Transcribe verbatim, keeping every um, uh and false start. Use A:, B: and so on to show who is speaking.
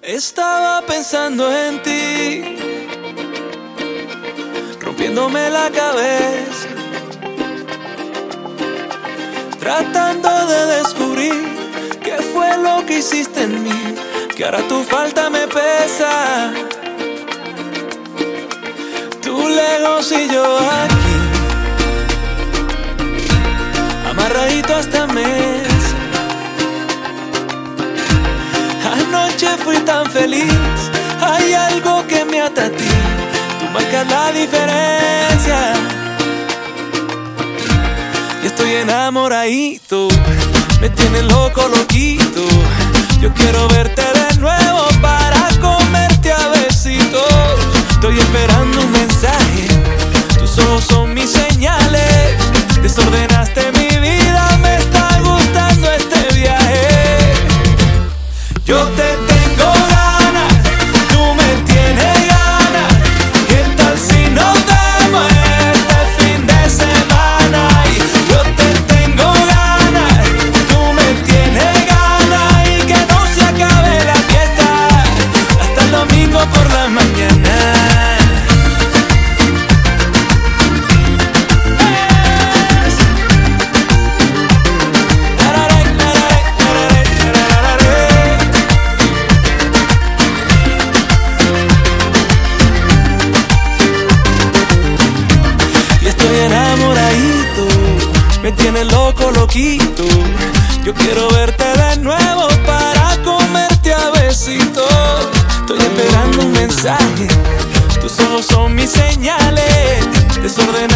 A: Estaba pensando en ti, rompiéndome la cabeza, tratando de descubrir qué fue lo que hiciste en mí, que ahora tu falta me pesa. Tú lejos y yo aquí, amarradito a esta mesa. Anoche fui tan feliz, hay algo que me ata a ti, tú marcas la diferencia. Y estoy enamoradito, me tienes loco, loquito. Yo quiero verte de nuevo para comerte a besitos. Estoy esperando un mensaje, tus ojos son mis señales. Desordenaste mi vida, me está gustando este viaje. Yo te tengo ganas, tú me tienes ganas. ¿Qué tal si nos vemos este fin de semana? Y yo te tengo ganas, tú me tienes ganas. Y que no se acabe la fiesta hasta el domingo por la mañana. Me tienes loco, loquito. Yo quiero verte de nuevo para comerte a besitos. Estoy esperando un mensaje, tus ojos son mis señales. Desorden